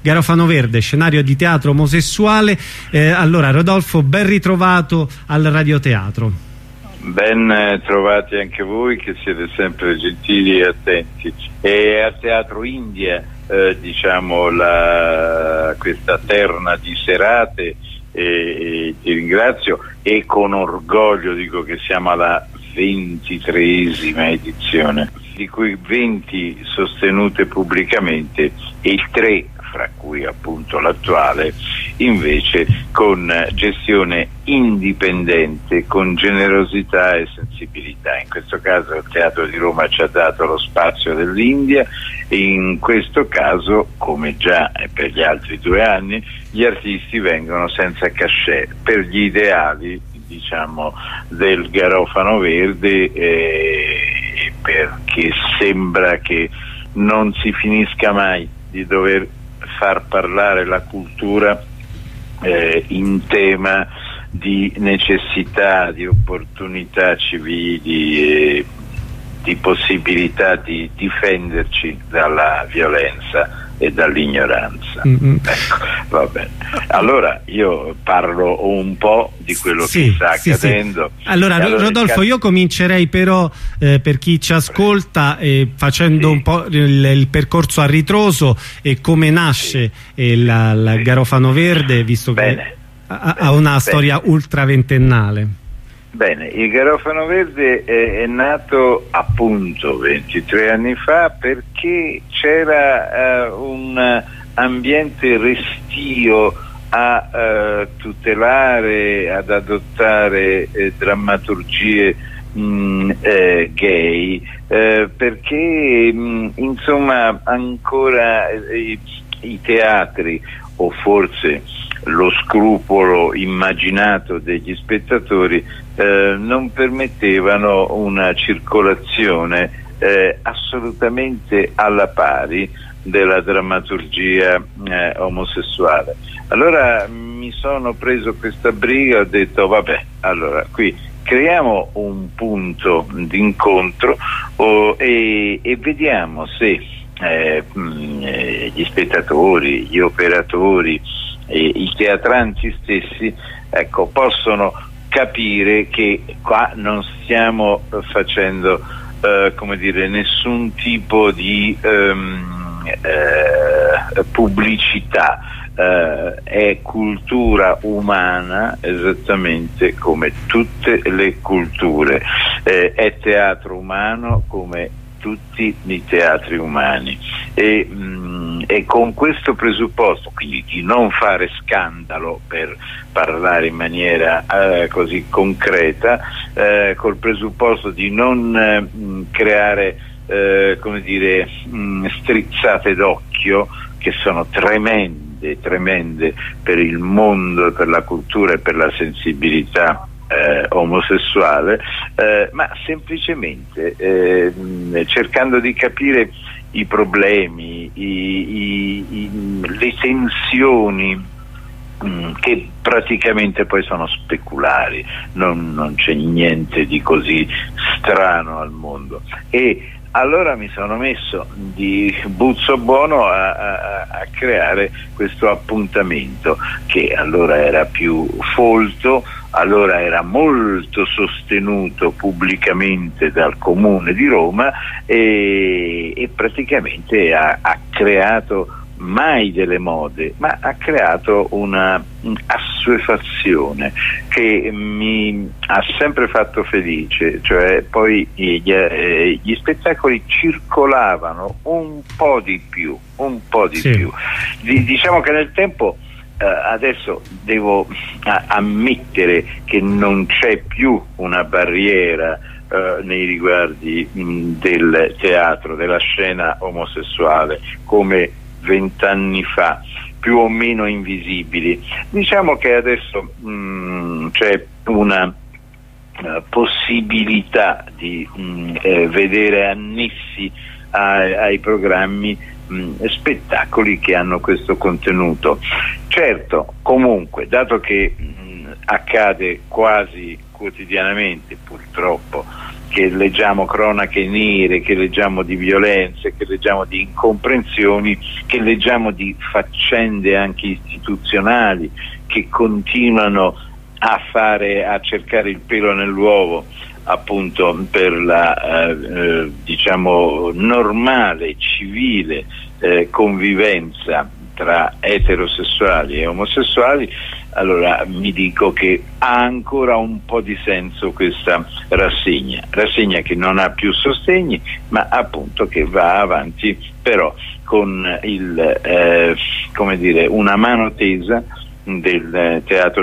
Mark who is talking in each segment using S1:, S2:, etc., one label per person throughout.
S1: Garofano Verde, scenario di teatro omosessuale. Allora Rodolfo, ben ritrovato al radioteatro.
S2: Ben trovati anche voi, che siete sempre gentili e attenti. E al Teatro India, diciamo, questa terna di serate, e ti ringrazio, e con orgoglio dico che siamo alla 23esima edizione, di cui 20 sostenute pubblicamente e 3, fra cui appunto l'attuale, invece con gestione indipendente, con generosità e sensibilità. In questo caso il Teatro di Roma ci ha dato lo spazio dell'India, e in questo caso, come già per gli altri 2 anni, gli artisti vengono senza cachet per gli ideali, diciamo, del Garofano Verde, perché sembra che non si finisca mai di dover far parlare la cultura in tema di necessità, di opportunità civili, di possibilità di difenderci dalla violenza e dall'ignoranza. Ecco, va bene. Allora io parlo un po' di quello che sta accadendo.
S1: Sì. Allora Rodolfo, io comincerei però per chi ci ascolta facendo un po' il percorso a ritroso e come nasce il Garofano Verde, visto che ha una storia ultraventennale.
S2: Bene, il Garofano Verde è nato appunto 23 anni fa perché c'era un ambiente restio a tutelare, ad adottare drammaturgie gay, perché insomma ancora i teatri, o forse lo scrupolo immaginato degli spettatori, non permettevano una circolazione assolutamente alla pari della drammaturgia omosessuale. Allora mi sono preso questa briga, ho detto vabbè, allora qui creiamo un punto d'incontro e vediamo se gli spettatori, gli operatori e i teatranti stessi, ecco, possono capire che qua non stiamo facendo come dire, nessun tipo di pubblicità, è cultura umana esattamente come tutte le culture, è teatro umano come tutti i teatri umani, e con questo presupposto, quindi di non fare scandalo, per parlare in maniera così concreta, col presupposto di non creare come dire strizzate d'occhio, che sono tremende per il mondo, per la cultura e per la sensibilità omosessuale, ma semplicemente cercando di capire i problemi, le tensioni, che praticamente poi sono speculari, non c'è niente di così strano al mondo. E allora mi sono messo di buzzo buono a creare questo appuntamento, che allora era più folto, allora era molto sostenuto pubblicamente dal Comune di Roma, e praticamente ha creato mai delle mode, ma ha creato una assuefazione che mi ha sempre fatto felice, cioè poi gli spettacoli circolavano un po' di più, diciamo che nel tempo, adesso devo ammettere che non c'è più una barriera nei riguardi del teatro, della scena omosessuale, come 20 anni fa, più o meno invisibili. Diciamo che adesso c'è una possibilità di vedere annessi ai programmi spettacoli che hanno questo contenuto. Certo, comunque, dato che accade quasi quotidianamente, purtroppo, che leggiamo cronache nere, che leggiamo di violenze, che leggiamo di incomprensioni, che leggiamo di faccende anche istituzionali che continuano a cercare il pelo nell'uovo, appunto per la diciamo normale, civile convivenza tra eterosessuali e omosessuali. Allora mi dico che ha ancora un po' di senso questa rassegna che non ha più sostegni, ma appunto che va avanti però con come dire, una mano tesa del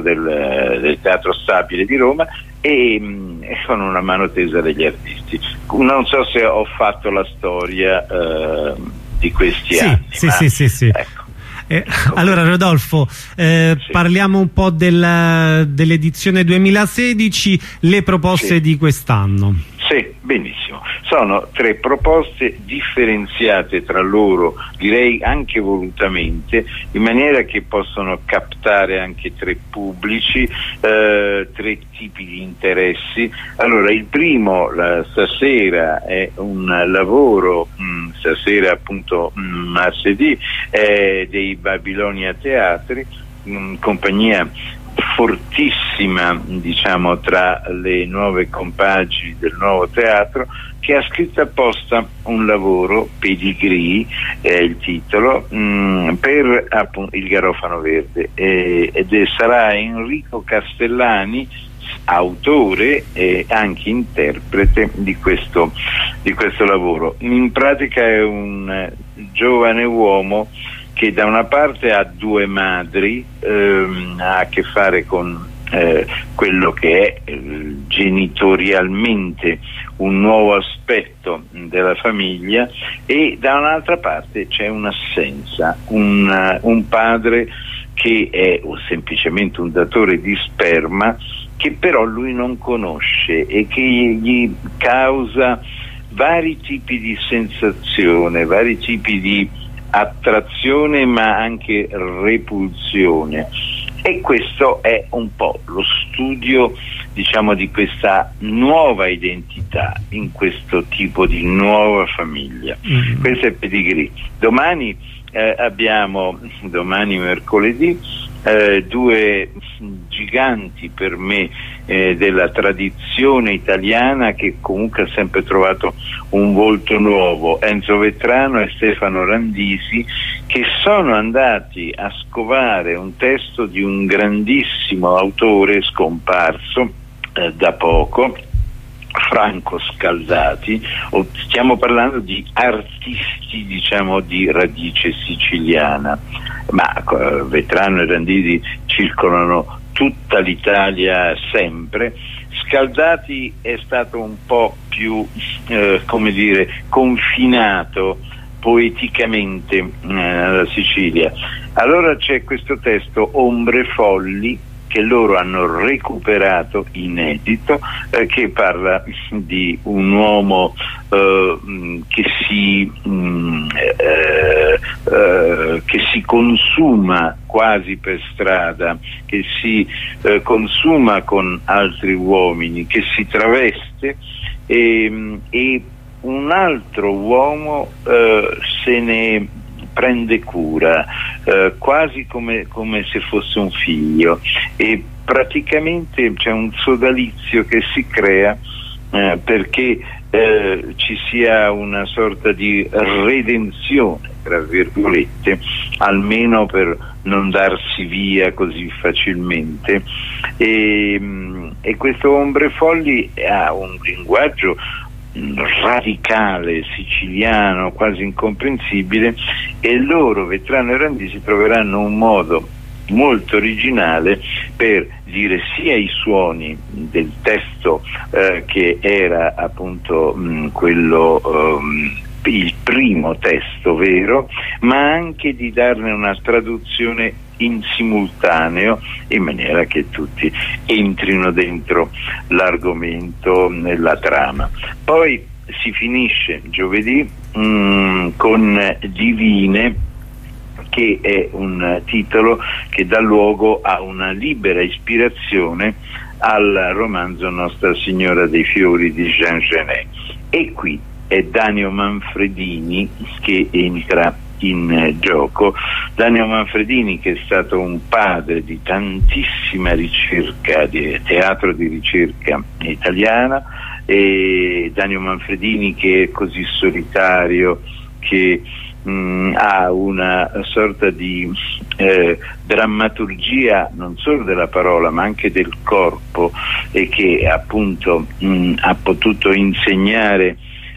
S2: Teatro Stabile di Roma e con una mano tesa degli artisti. Non so se ho fatto la storia di questi anni.
S1: Sì. Ecco. Allora Rodolfo,
S2: Sì.
S1: parliamo un po' dell'edizione 2016, le proposte di quest'anno.
S2: Sì, benissimo. Sono 3 proposte differenziate tra loro, direi anche volutamente, in maniera che possono captare anche 3 pubblici, 3 tipi di interessi. Allora, il primo, stasera, è un lavoro, stasera appunto martedì, dei Babilonia Teatri, compagnia fortissima, diciamo, tra le nuove compagini del nuovo teatro, che ha scritto apposta un lavoro, Pedigree è il titolo, per appunto il Garofano Verde, sarà Enrico Castellani, autore e anche interprete di questo lavoro. In pratica è un giovane uomo che da una parte ha 2 madri, ha a che fare con quello che è genitorialmente un nuovo aspetto della famiglia, e da un'altra parte c'è un'assenza, un padre che è semplicemente un datore di sperma, che però lui non conosce e che gli causa vari tipi di sensazione, vari tipi di attrazione ma anche repulsione. E questo è un po' lo studio, diciamo, di questa nuova identità in questo tipo di nuova famiglia. Questo è Pedigree. Domani mercoledì, 2 giganti per me della tradizione italiana, che comunque ha sempre trovato un volto nuovo, Enzo Vetrano e Stefano Randisi, che sono andati a scovare un testo di un grandissimo autore scomparso da poco, Franco Scaldati. Stiamo parlando di artisti, diciamo, di radice siciliana, ma Vetrano e Randisi circolano tutta l'Italia sempre. Scaldati è stato un po' più come dire, confinato poeticamente alla Sicilia. Allora c'è questo testo, Ombre Folli, che loro hanno recuperato inedito, che parla di un uomo che si consuma quasi per strada, che si consuma con altri uomini, che si traveste, e un altro uomo se ne prende cura, quasi come se fosse un figlio, e praticamente c'è un sodalizio che si crea perché ci sia una sorta di redenzione, tra virgolette, almeno per non darsi via così facilmente. E questo Ombre Folli ha un linguaggio radicale, siciliano, quasi incomprensibile, e loro, Vetrano e Randisi, troveranno un modo molto originale per dire sia i suoni del testo che era appunto quello il primo testo vero, ma anche di darne una traduzione in simultaneo, in maniera che tutti entrino dentro l'argomento, nella trama. Poi si finisce giovedì con Divine, che è un titolo che dà luogo a una libera ispirazione al romanzo Nostra Signora dei Fiori di Jean Genet. E qui è Danio Manfredini che entra in gioco. Danio Manfredini, che è stato un padre di tantissima ricerca, di teatro di ricerca italiana, e Danio Manfredini che è così solitario, che ha una sorta di drammaturgia non solo della parola ma anche del corpo, e che appunto ha potuto insegnare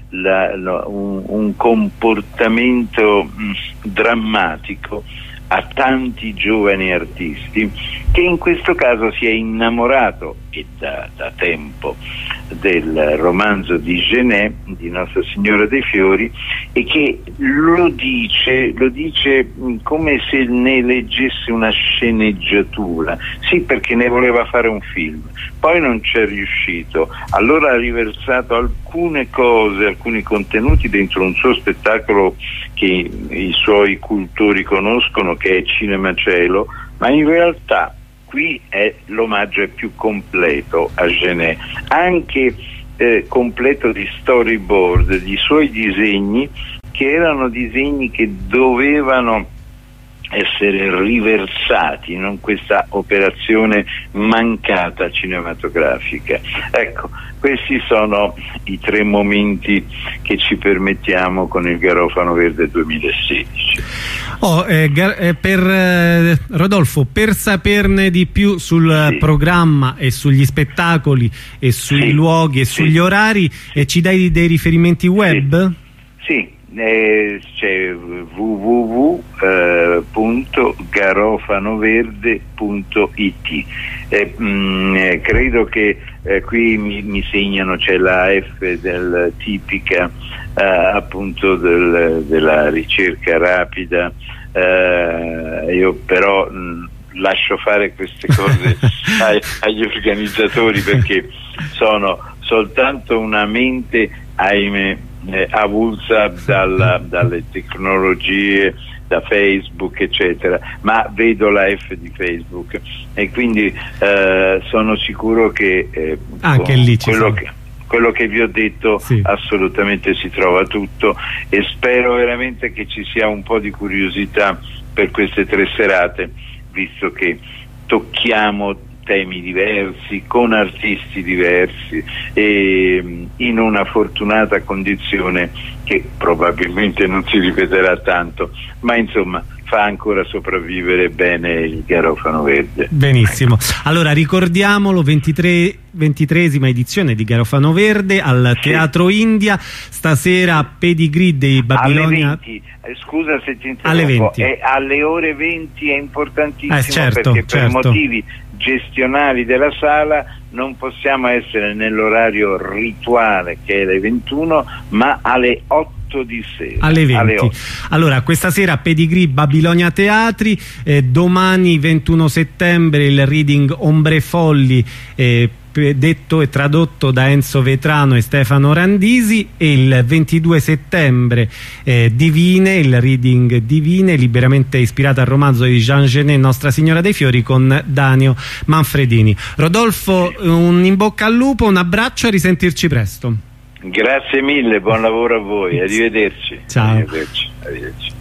S2: un comportamento drammatico a tanti giovani artisti, che in questo caso si è innamorato, e da tempo, del romanzo di Genet, di Nostra Signora dei Fiori, e che lo dice come se ne leggesse una sceneggiatura. Sì, perché ne voleva fare un film, poi non c'è riuscito, allora ha riversato alcune cose, alcuni contenuti dentro un suo spettacolo che i suoi cultori conoscono, che è Cinema Cielo, ma in realtà qui l'omaggio è più completo a Genet, anche completo di storyboard, di suoi disegni, che erano disegni che dovevano essere riversati, non questa operazione mancata cinematografica. Ecco, questi sono i 3 momenti che ci permettiamo con il Garofano Verde 2016.
S1: Rodolfo, per saperne di più sul programma e sugli spettacoli e sui luoghi e sugli orari, ci dai dei riferimenti web?
S2: Sì. C'è www.garofanoverde.it. Credo che qui mi segnano, c'è la F del tipica appunto della ricerca rapida. Io però lascio fare queste cose agli organizzatori, perché sono soltanto una mente, ahimè, avulsa dalle tecnologie, da Facebook eccetera, ma vedo la F di Facebook, e quindi sono sicuro che
S1: anche lì
S2: quello che vi ho detto assolutamente si trova tutto, e spero veramente che ci sia un po' di curiosità per queste 3 serate, visto che tocchiamo temi diversi, con artisti diversi, e in una fortunata condizione che probabilmente non si ripeterà tanto, ma insomma fa ancora sopravvivere bene il Garofano Verde.
S1: Benissimo, allora ricordiamolo, 23esima edizione di Garofano Verde al Teatro India, stasera Pedigree dei Babilonia.
S2: Alle 20, scusa se ti interrompo,
S1: alle 20.
S2: Alle ore 20 è importantissimo,
S1: certo,
S2: perché per motivi gestionali della sala non possiamo essere nell'orario rituale, che è le 21, ma alle 8 di sera,
S1: alle 20. Allora, questa sera Pedigree Babilonia Teatri, domani 21 settembre il reading Ombre Folli, detto e tradotto da Enzo Vetrano e Stefano Randisi, e il 22 settembre Divine, il reading Divine, liberamente ispirato al romanzo di Jean Genet Nostra Signora dei Fiori, con Danio Manfredini. Rodolfo, un in bocca al lupo, un abbraccio, e risentirci presto.
S2: Grazie mille, buon lavoro a voi, arrivederci.
S1: Ciao.
S2: Arrivederci.